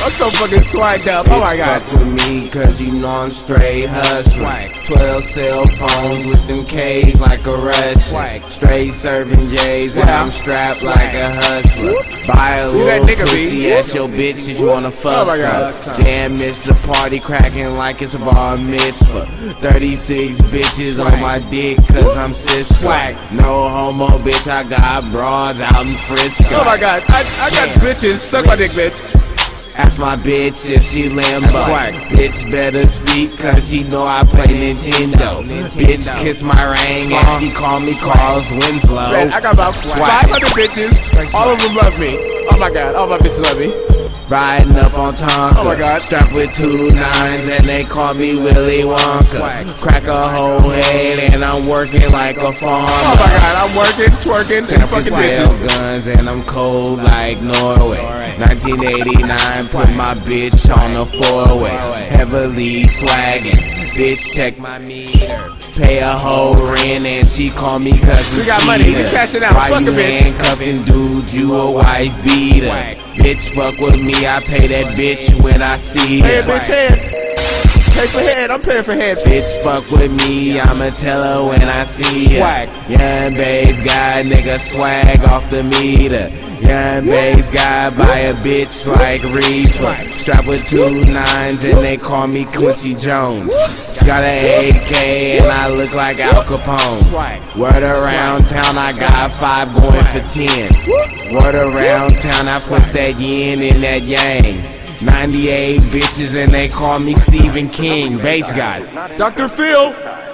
I'm so fucking swagged up. Oh my god. Fuck with me, cause you know I'm straight hustling. 12 cell phones with them K's like a Russian. Straight serving J's and I'm strapped like a hustler. Buy a little pussy, ask your bitch if you wanna fuck some. Damn, it's a party cracking like it's a bar mitzvah. 36 bitches on my dick cause I'm Cisco. No homo, bitch, I got broads out in Frisco. Oh my god, I got bitches. Suck my dick, bitch. Ask my bitch if she Lambo. Bitch better speak cause she know I play Nintendo. Bitch kiss my ring and she call me Carlos Winslow. Man, I got about 500 bitches. All of them love me. Oh my god, all my bitches love me. Riding up on Tonka. Oh my god. Strapped with 2 9s and they call me Willy Wonka. Crack a whole head and I'm working like a farmer. Oh my god, I'm working, twerking, and fucking bitches. Guns and I'm cold like Norway. 1989, put my bitch on a 4-way. Heavily swagging, bitch check my meter. Pay a whole rent and she call me cousin. We got money, we cashing out. Fuck a bitch. Handcuffing dude, you a wife beater. Bitch fuck with me, I pay that bitch when I see her. Hey bitch, head. Pay for head, I'm paying for head. Bitch fuck with me, I'ma tell her when I see her. Young bass guy, nigga swag off the meter. Young bass guy, buy a bitch like Reefer. Strapped with 2 9s and they call me Quincy Jones. Got an AK and I look like Al Capone. Word around town, I got 5 going for 10. Word around town, I push that yin in that yang. 98 bitches and they call me Stephen King, bass guy. Dr. Phil.